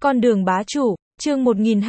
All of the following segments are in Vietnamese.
Con đường bá chủ, chương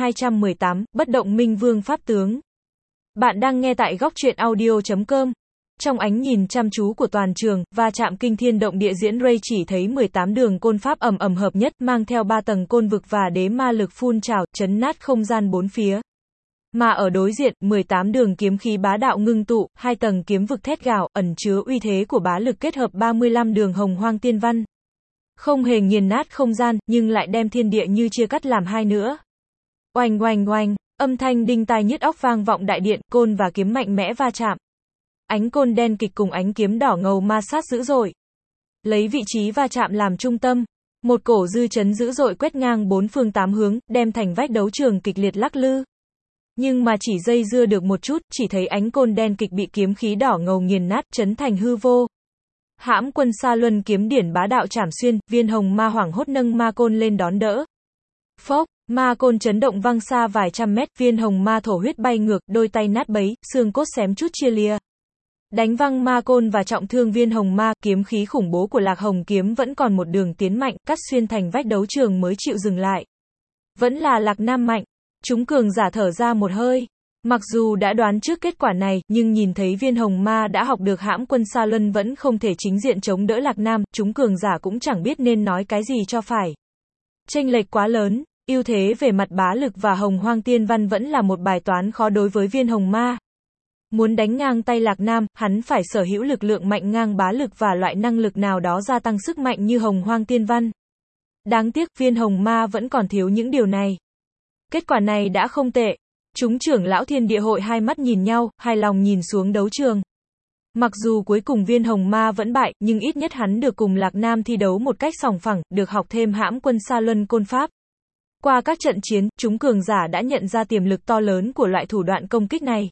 1218, bất động minh vương pháp tướng. Bạn đang nghe tại góc truyện audio.com. Trong ánh nhìn chăm chú của toàn trường, va chạm kinh thiên động địa diễn Ray chỉ thấy 18 đường côn pháp ầm ầm hợp nhất, mang theo 3 tầng côn vực và đế ma lực phun trào, chấn nát không gian bốn phía. Mà ở đối diện, 18 đường kiếm khí bá đạo ngưng tụ, 2 tầng kiếm vực thét gào, ẩn chứa uy thế của bá lực kết hợp 35 đường hồng hoang tiên văn. Không hề nghiền nát không gian, nhưng lại đem thiên địa như chia cắt làm hai nữa. Oanh oanh oanh, âm thanh đinh tai nhức óc vang vọng đại điện, côn và kiếm mạnh mẽ va chạm. Ánh côn đen kịch cùng ánh kiếm đỏ ngầu ma sát dữ dội. Lấy vị trí va chạm làm trung tâm, một cổ dư chấn dữ dội quét ngang bốn phương tám hướng, đem thành vách đấu trường kịch liệt lắc lư. Nhưng mà chỉ dây dưa được một chút, chỉ thấy ánh côn đen kịch bị kiếm khí đỏ ngầu nghiền nát, chấn thành hư vô. Hãm quân Sa Luân kiếm điển bá đạo chảm xuyên, viên hồng ma hoảng hốt nâng ma côn lên đón đỡ. Phốc, ma côn chấn động văng xa vài trăm mét, viên hồng ma thổ huyết bay ngược, đôi tay nát bấy, xương cốt xém chút chia lìa. Đánh văng ma côn và trọng thương viên hồng ma, kiếm khí khủng bố của Lạc Hồng kiếm vẫn còn một đường tiến mạnh, cắt xuyên thành vách đấu trường mới chịu dừng lại. Vẫn là Lạc Nam mạnh. Chúng cường giả thở ra một hơi. Mặc dù đã đoán trước kết quả này, nhưng nhìn thấy viên hồng ma đã học được hãm quân Sa Luân vẫn không thể chính diện chống đỡ Lạc Nam, chúng cường giả cũng chẳng biết nên nói cái gì cho phải. Chênh lệch quá lớn, ưu thế về mặt bá lực và hồng hoang tiên văn vẫn là một bài toán khó đối với viên hồng ma. Muốn đánh ngang tay Lạc Nam, hắn phải sở hữu lực lượng mạnh ngang bá lực và loại năng lực nào đó gia tăng sức mạnh như hồng hoang tiên văn. Đáng tiếc, viên hồng ma vẫn còn thiếu những điều này. Kết quả này đã không tệ. Chúng trưởng lão thiên địa hội hai mắt nhìn nhau, hài lòng nhìn xuống đấu trường. Mặc dù cuối cùng viên hồng ma vẫn bại, nhưng ít nhất hắn được cùng Lạc Nam thi đấu một cách sòng phẳng, được học thêm hãm quân Sa Luân côn pháp. Qua các trận chiến, chúng cường giả đã nhận ra tiềm lực to lớn của loại thủ đoạn công kích này.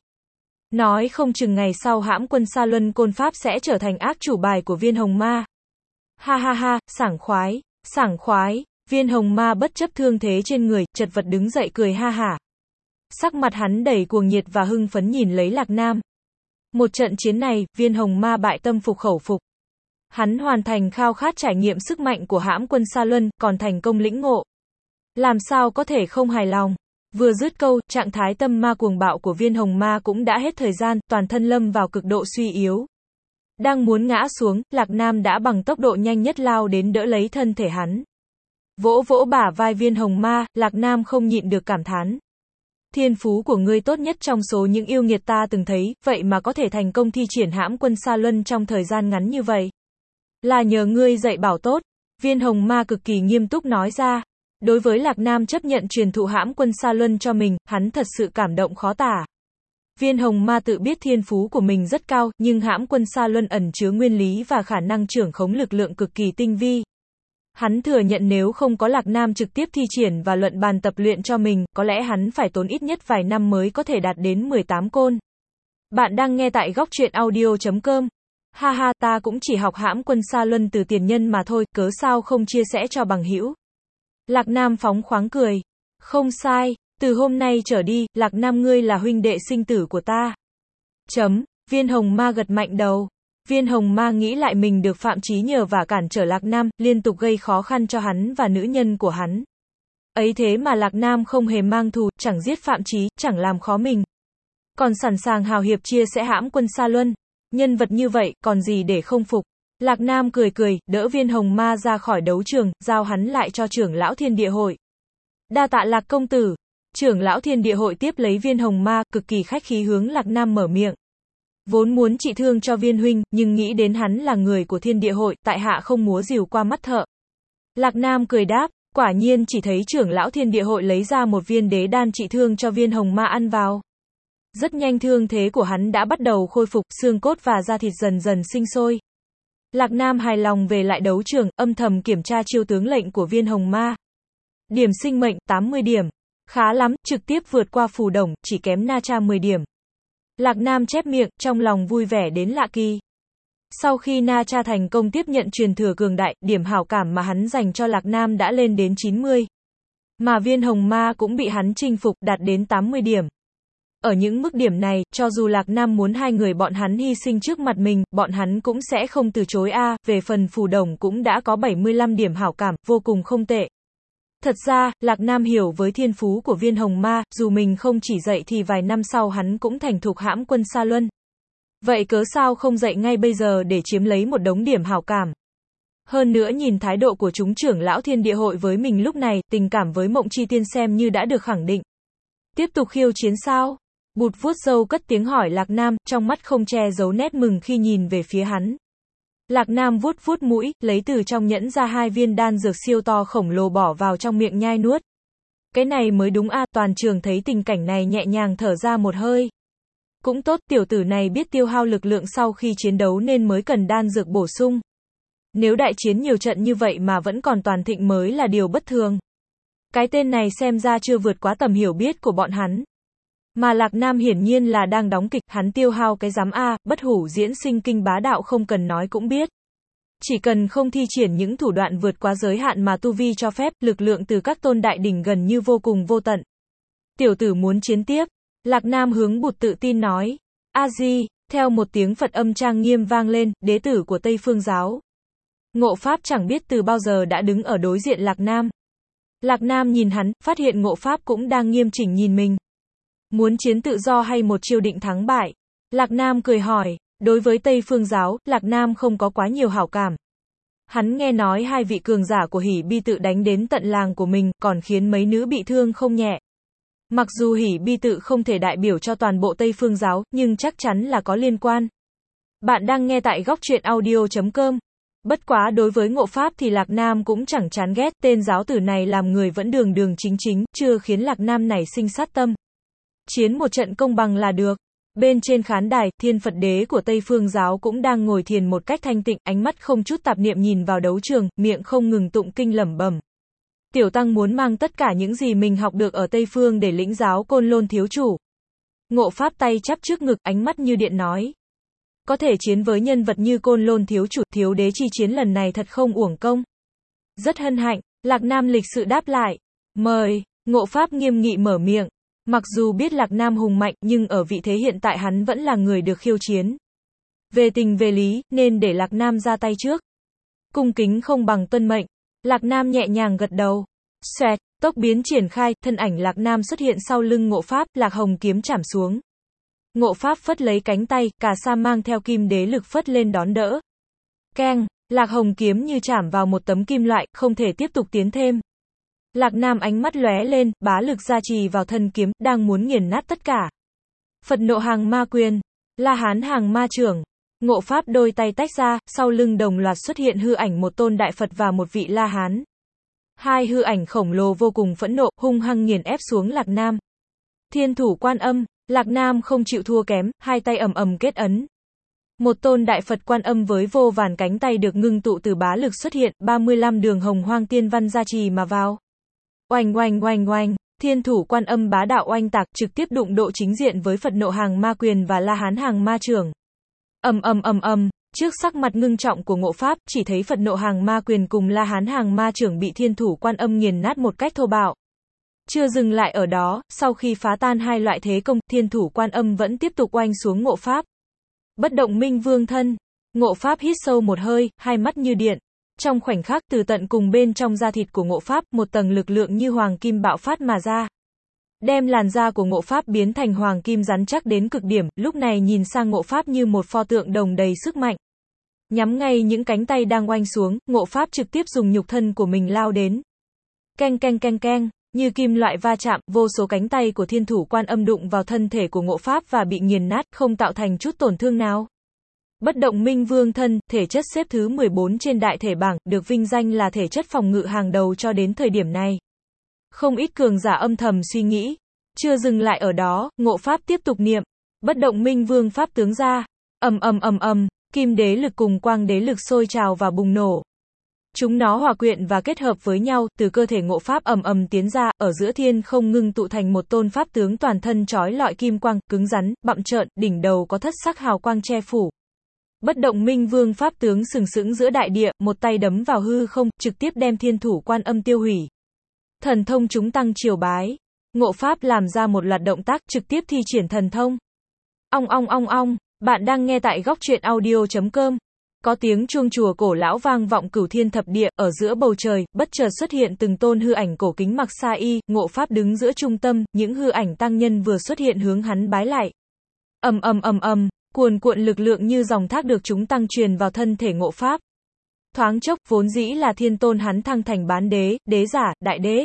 Nói không chừng ngày sau hãm quân Sa Luân côn pháp sẽ trở thành ác chủ bài của viên hồng ma. Ha ha ha, sảng khoái, sảng khoái. Viên hồng ma bất chấp thương thế trên người, chật vật đứng dậy cười ha hả. Sắc mặt hắn đầy cuồng nhiệt và hưng phấn nhìn lấy Lạc Nam. Một trận chiến này, viên hồng ma bại tâm phục khẩu phục. Hắn hoàn thành khao khát trải nghiệm sức mạnh của hãm quân Sa Luân, còn thành công lĩnh ngộ. Làm sao có thể không hài lòng. Vừa dứt câu, trạng thái tâm ma cuồng bạo của viên hồng ma cũng đã hết thời gian, toàn thân lâm vào cực độ suy yếu. Đang muốn ngã xuống, Lạc Nam đã bằng tốc độ nhanh nhất lao đến đỡ lấy thân thể hắn. Vỗ vỗ bả vai viên hồng ma, Lạc Nam không nhịn được cảm thán. Thiên phú của ngươi tốt nhất trong số những yêu nghiệt ta từng thấy, vậy mà có thể thành công thi triển hãm quân Sa Luân trong thời gian ngắn như vậy. Là nhờ ngươi dạy bảo tốt. Viên hồng ma cực kỳ nghiêm túc nói ra. Đối với Lạc Nam chấp nhận truyền thụ hãm quân Sa Luân cho mình, hắn thật sự cảm động khó tả. Viên hồng ma tự biết thiên phú của mình rất cao, nhưng hãm quân Sa Luân ẩn chứa nguyên lý và khả năng trưởng khống lực lượng cực kỳ tinh vi. Hắn thừa nhận nếu không có Lạc Nam trực tiếp thi triển và luận bàn tập luyện cho mình, có lẽ hắn phải tốn ít nhất vài năm mới có thể đạt đến 18 côn. Bạn đang nghe tại góc truyện audio.com. Ha ha, ta cũng chỉ học hãm quân Sa Luân từ tiền nhân mà thôi, cớ sao không chia sẻ cho bằng hữu. Lạc Nam phóng khoáng cười. Không sai, từ hôm nay trở đi, Lạc Nam ngươi là huynh đệ sinh tử của ta. Viên hồng ma gật mạnh đầu. Viên hồng ma nghĩ lại mình được Phạm Chí nhờ và cản trở Lạc Nam, liên tục gây khó khăn cho hắn và nữ nhân của hắn. Ấy thế mà Lạc Nam không hề mang thù, chẳng giết Phạm Chí, chẳng làm khó mình. Còn sẵn sàng hào hiệp chia sẻ hãm quân Sa Luân. Nhân vật như vậy, còn gì để không phục. Lạc Nam cười cười, đỡ viên hồng ma ra khỏi đấu trường, giao hắn lại cho trưởng lão thiên địa hội. Đa tạ Lạc công tử. Trưởng lão thiên địa hội tiếp lấy viên hồng ma, cực kỳ khách khí hướng Lạc Nam mở miệng. Vốn muốn trị thương cho viên huynh, nhưng nghĩ đến hắn là người của thiên địa hội, tại hạ không múa rìu qua mắt thợ. Lạc Nam cười đáp, quả nhiên chỉ thấy trưởng lão thiên địa hội lấy ra một viên đế đan trị thương cho viên hồng ma ăn vào. Rất nhanh thương thế của hắn đã bắt đầu khôi phục, xương cốt và da thịt dần dần sinh sôi. Lạc Nam hài lòng về lại đấu trường, âm thầm kiểm tra chiêu tướng lệnh của viên hồng ma. Điểm sinh mệnh, 80 điểm. Khá lắm, trực tiếp vượt qua phù đồng, chỉ kém Na Tra 10 điểm. Lạc Nam chép miệng, trong lòng vui vẻ đến lạ kỳ. Sau khi Na Tra thành công tiếp nhận truyền thừa cường đại, điểm hảo cảm mà hắn dành cho Lạc Nam đã lên đến 90. Mà viên hồng ma cũng bị hắn chinh phục, đạt đến 80 điểm. Ở những mức điểm này, cho dù Lạc Nam muốn hai người bọn hắn hy sinh trước mặt mình, bọn hắn cũng sẽ không từ chối a. Về phần phù đồng cũng đã có 75 điểm hảo cảm, vô cùng không tệ. Thật ra, Lạc Nam hiểu với thiên phú của viên hồng ma, dù mình không chỉ dạy thì vài năm sau hắn cũng thành thục hãm quân Sa Luân. Vậy cớ sao không dạy ngay bây giờ để chiếm lấy một đống điểm hảo cảm? Hơn nữa nhìn thái độ của chúng trưởng lão Thiên Địa Hội với mình lúc này, tình cảm với Mộng Chi Tiên xem như đã được khẳng định. Tiếp tục khiêu chiến sao? Bụt vuốt râu cất tiếng hỏi Lạc Nam, trong mắt không che giấu nét mừng khi nhìn về phía hắn. Lạc Nam vuốt vuốt mũi, lấy từ trong nhẫn ra 2 viên đan dược siêu to khổng lồ bỏ vào trong miệng nhai nuốt. Cái này mới đúng a, toàn trường thấy tình cảnh này nhẹ nhàng thở ra một hơi. Cũng tốt, tiểu tử này biết tiêu hao lực lượng sau khi chiến đấu nên mới cần đan dược bổ sung. Nếu đại chiến nhiều trận như vậy mà vẫn còn toàn thịnh mới là điều bất thường. Cái tên này xem ra chưa vượt quá tầm hiểu biết của bọn hắn. Mà Lạc Nam hiển nhiên là đang đóng kịch, hắn tiêu hao cái giám a, bất hủ diễn sinh kinh bá đạo không cần nói cũng biết. Chỉ cần không thi triển những thủ đoạn vượt quá giới hạn mà tu vi cho phép, lực lượng từ các tôn đại đỉnh gần như vô cùng vô tận. Tiểu tử muốn chiến tiếp. Lạc Nam hướng Bụt tự tin nói. A-di, theo một tiếng Phật âm trang nghiêm vang lên, đế tử của Tây Phương giáo. Ngộ Pháp chẳng biết từ bao giờ đã đứng ở đối diện Lạc Nam. Lạc Nam nhìn hắn, phát hiện Ngộ Pháp cũng đang nghiêm chỉnh nhìn mình. Muốn chiến tự do hay một chiêu định thắng bại? Lạc Nam cười hỏi, đối với Tây Phương giáo, Lạc Nam không có quá nhiều hảo cảm. Hắn nghe nói 2 vị cường giả của Hỉ Bi tự đánh đến tận làng của mình, còn khiến mấy nữ bị thương không nhẹ. Mặc dù Hỉ Bi tự không thể đại biểu cho toàn bộ Tây Phương giáo, nhưng chắc chắn là có liên quan. Bạn đang nghe tại góc truyện audio.com. Bất quá đối với Ngộ Pháp thì Lạc Nam cũng chẳng chán ghét, tên giáo tử này làm người vẫn đường đường chính chính, chưa khiến Lạc Nam nảy sinh sát tâm. Chiến một trận công bằng là được. Bên trên khán đài, Thiên Phật Đế của Tây Phương giáo cũng đang ngồi thiền một cách thanh tịnh, ánh mắt không chút tạp niệm nhìn vào đấu trường, miệng không ngừng tụng kinh lẩm bẩm. Tiểu tăng muốn mang tất cả những gì mình học được ở Tây Phương để lĩnh giáo Côn Lôn thiếu chủ. Ngộ Pháp tay chắp trước ngực, ánh mắt như điện nói. Có thể chiến với nhân vật như Côn Lôn thiếu chủ, thiếu đế chi chiến lần này thật không uổng công. Rất hân hạnh, Lạc Nam lịch sự đáp lại. Mời, Ngộ Pháp nghiêm nghị mở miệng. Mặc dù biết Lạc Nam hùng mạnh, nhưng ở vị thế hiện tại hắn vẫn là người được khiêu chiến. Về tình về lý, nên để Lạc Nam ra tay trước. Cung kính không bằng tuân mệnh. Lạc Nam nhẹ nhàng gật đầu. Xoẹt, tốc biến triển khai, thân ảnh Lạc Nam xuất hiện sau lưng Ngộ Pháp, Lạc Hồng kiếm chảm xuống. Ngộ Pháp phất lấy cánh tay, cả sa mang theo kim đế lực phất lên đón đỡ. Keng, Lạc Hồng kiếm như chạm vào một tấm kim loại, không thể tiếp tục tiến thêm. Lạc Nam ánh mắt lóe lên, bá lực gia trì vào thân kiếm, đang muốn nghiền nát tất cả. Phật nộ hàng ma quyền, La Hán hàng ma trưởng. Ngộ Pháp đôi tay tách ra, sau lưng đồng loạt xuất hiện hư ảnh một tôn đại Phật và một vị La Hán. 2 hư ảnh khổng lồ vô cùng phẫn nộ, hung hăng nghiền ép xuống Lạc Nam. Thiên thủ Quan Âm, Lạc Nam không chịu thua kém, 2 tay ầm ầm kết ấn. Một tôn đại Phật Quan Âm với vô vàn cánh tay được ngưng tụ từ bá lực xuất hiện, 35 đường hồng hoang tiên văn gia trì mà vào. Oanh oanh oanh oanh, Thiên thủ Quan Âm bá đạo oanh tạc, trực tiếp đụng độ chính diện với Phật nộ hàng ma quyền và La Hán hàng ma trưởng. Ầm, trước sắc mặt ngưng trọng của Ngộ Pháp, chỉ thấy Phật nộ hàng ma quyền cùng La Hán hàng ma trưởng bị Thiên thủ Quan Âm nghiền nát một cách thô bạo. Chưa dừng lại ở đó, sau khi phá tan 2 loại thế công, Thiên thủ Quan Âm vẫn tiếp tục oanh xuống Ngộ Pháp. Bất động minh vương thân. Ngộ Pháp hít sâu một hơi, 2 mắt như điện. Trong khoảnh khắc, từ tận cùng bên trong da thịt của Ngộ Pháp, một tầng lực lượng như hoàng kim bạo phát mà ra. Đem làn da của Ngộ Pháp biến thành hoàng kim rắn chắc đến cực điểm, lúc này nhìn sang Ngộ Pháp như một pho tượng đồng đầy sức mạnh. Nhắm ngay những cánh tay đang oanh xuống, Ngộ Pháp trực tiếp dùng nhục thân của mình lao đến. Keng keng keng keng, như kim loại va chạm, vô số cánh tay của Thiên thủ Quan Âm đụng vào thân thể của Ngộ Pháp và bị nghiền nát, không tạo thành chút tổn thương nào. Bất động minh vương thân, thể chất xếp thứ 14 trên đại thể bảng, được vinh danh là thể chất phòng ngự hàng đầu cho đến thời điểm này. Không ít cường giả âm thầm suy nghĩ. Chưa dừng lại ở đó, Ngộ Pháp tiếp tục niệm. Bất động minh vương pháp tướng ra. Ầm, kim đế lực cùng quang đế lực sôi trào và bùng nổ. Chúng nó hòa quyện và kết hợp với nhau, từ cơ thể Ngộ Pháp ầm tiến ra, ở giữa thiên không ngưng tụ thành một tôn pháp tướng toàn thân chói lọi kim quang, cứng rắn, bặm trợn, đỉnh đầu có thất sắc hào quang che phủ. Bất động minh vương pháp tướng sừng sững giữa đại địa, một tay đấm vào hư không, trực tiếp đem Thiên thủ Quan Âm tiêu hủy. Thần thông chúng tăng triều bái. Ngộ Pháp làm ra một loạt động tác, trực tiếp thi triển thần thông. Ong, bạn đang nghe tại góc truyện audio.com. Có tiếng chuông chùa cổ lão vang vọng cửu thiên thập địa, ở giữa bầu trời, bất chợt xuất hiện từng tôn hư ảnh cổ kính mặc sa y, Ngộ Pháp đứng giữa trung tâm, những hư ảnh tăng nhân vừa xuất hiện hướng hắn bái lại. Ầm, cuồn cuộn lực lượng như dòng thác được chúng tăng truyền vào thân thể Ngộ Pháp. Thoáng chốc, vốn dĩ là thiên tôn hắn thăng thành bán đế, đế giả, đại đế.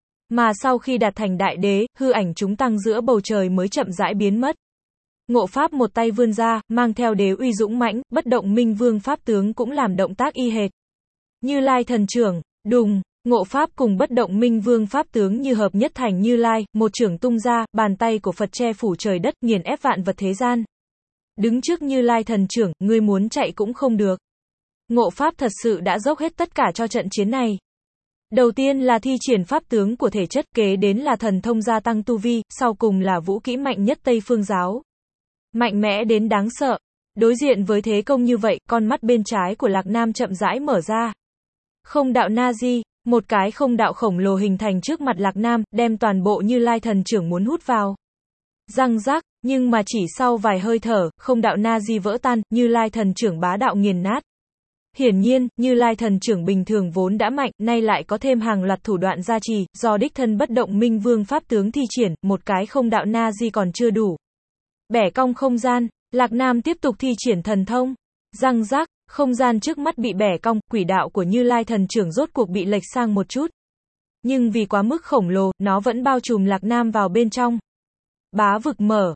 Mà sau khi đạt thành đại đế, hư ảnh chúng tăng giữa bầu trời mới chậm rãi biến mất. Ngộ Pháp một tay vươn ra, mang theo đế uy dũng mãnh, bất động minh vương pháp tướng cũng làm động tác y hệt. Như Lai thần trưởng, đùng, Ngộ Pháp cùng bất động minh vương pháp tướng như hợp nhất thành Như Lai, một chưởng tung ra, bàn tay của Phật che phủ trời đất, nghiền ép vạn vật thế gian. Đứng trước Như Lai thần trưởng, ngươi muốn chạy cũng không được. Ngộ Pháp thật sự đã dốc hết tất cả cho trận chiến này. Đầu tiên là thi triển pháp tướng của thể chất, kế đến là thần thông gia tăng tu vi, sau cùng là vũ kỹ mạnh nhất Tây Phương giáo. Mạnh mẽ đến đáng sợ. Đối diện với thế công như vậy, con mắt bên trái của Lạc Nam chậm rãi mở ra. Không đạo na di, một cái không đạo khổng lồ hình thành trước mặt Lạc Nam, đem toàn bộ Như Lai thần trưởng muốn hút vào. Răng rác, nhưng mà chỉ sau vài hơi thở, không đạo na di vỡ tan, Như Lai thần trưởng bá đạo nghiền nát. Hiển nhiên, Như Lai thần trưởng bình thường vốn đã mạnh, nay lại có thêm hàng loạt thủ đoạn gia trì, do đích thân bất động minh vương pháp tướng thi triển, một cái không đạo na di còn chưa đủ. Bẻ cong không gian, Lạc Nam tiếp tục thi triển thần thông. Răng rác, không gian trước mắt bị bẻ cong, quỷ đạo của Như Lai thần trưởng rốt cuộc bị lệch sang một chút. Nhưng vì quá mức khổng lồ, nó vẫn bao trùm Lạc Nam vào bên trong. Bá vực mở,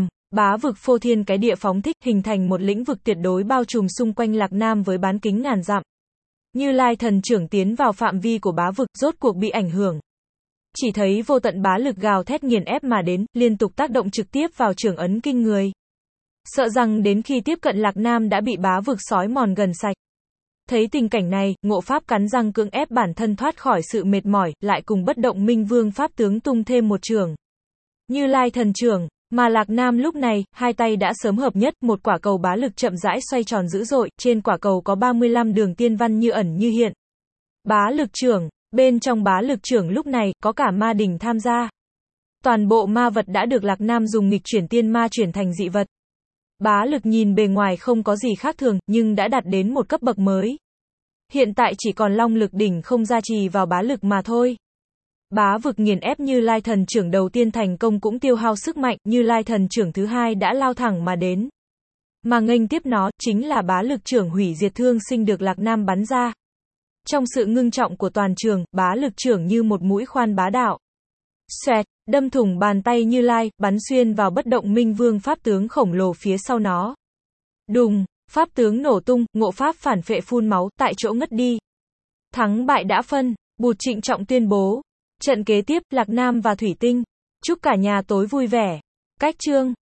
bá vực phô thiên cái địa phóng thích, hình thành một lĩnh vực tuyệt đối bao trùm xung quanh Lạc Nam với bán kính ngàn dặm. Như Lai thần trưởng tiến vào phạm vi của bá vực, rốt cuộc bị ảnh hưởng. Chỉ thấy vô tận bá lực gào thét nghiền ép mà đến, liên tục tác động trực tiếp vào trưởng ấn kinh người. Sợ rằng đến khi tiếp cận Lạc Nam đã bị bá vực xói mòn gần sạch. Thấy tình cảnh này, Ngộ Pháp cắn răng cưỡng ép bản thân thoát khỏi sự mệt mỏi, lại cùng bất động minh vương pháp tướng tung thêm một chưởng. Như Lai thần trưởng, mà Lạc Nam lúc này, hai tay đã sớm hợp nhất, một quả cầu bá lực chậm rãi xoay tròn dữ dội, trên quả cầu có 35 đường tiên văn như ẩn như hiện. Bá lực trưởng, bên trong bá lực trưởng lúc này, có cả ma đình tham gia. Toàn bộ ma vật đã được Lạc Nam dùng nghịch chuyển tiên ma chuyển thành dị vật. Bá lực nhìn bề ngoài không có gì khác thường, nhưng đã đạt đến một cấp bậc mới. Hiện tại chỉ còn long lực đỉnh không gia trì vào bá lực mà thôi. Bá vực nghiền ép Như Lai thần trưởng đầu tiên thành công cũng tiêu hao sức mạnh, Như Lai thần trưởng thứ hai đã lao thẳng mà đến. Mà nghênh tiếp nó, chính là bá lực trưởng hủy diệt thương sinh được Lạc Nam bắn ra. Trong sự ngưng trọng của toàn trường, bá lực trưởng như một mũi khoan bá đạo. Xoẹt, đâm thủng bàn tay Như Lai, bắn xuyên vào bất động minh vương pháp tướng khổng lồ phía sau nó. Đùng, pháp tướng nổ tung, Ngộ Pháp phản phệ phun máu, tại chỗ ngất đi. Thắng bại đã phân, Bụt trịnh trọng tuyên bố. Trận kế tiếp, Lạc Nam và Thủy Tinh. Chúc cả nhà tối vui vẻ. Cách chương.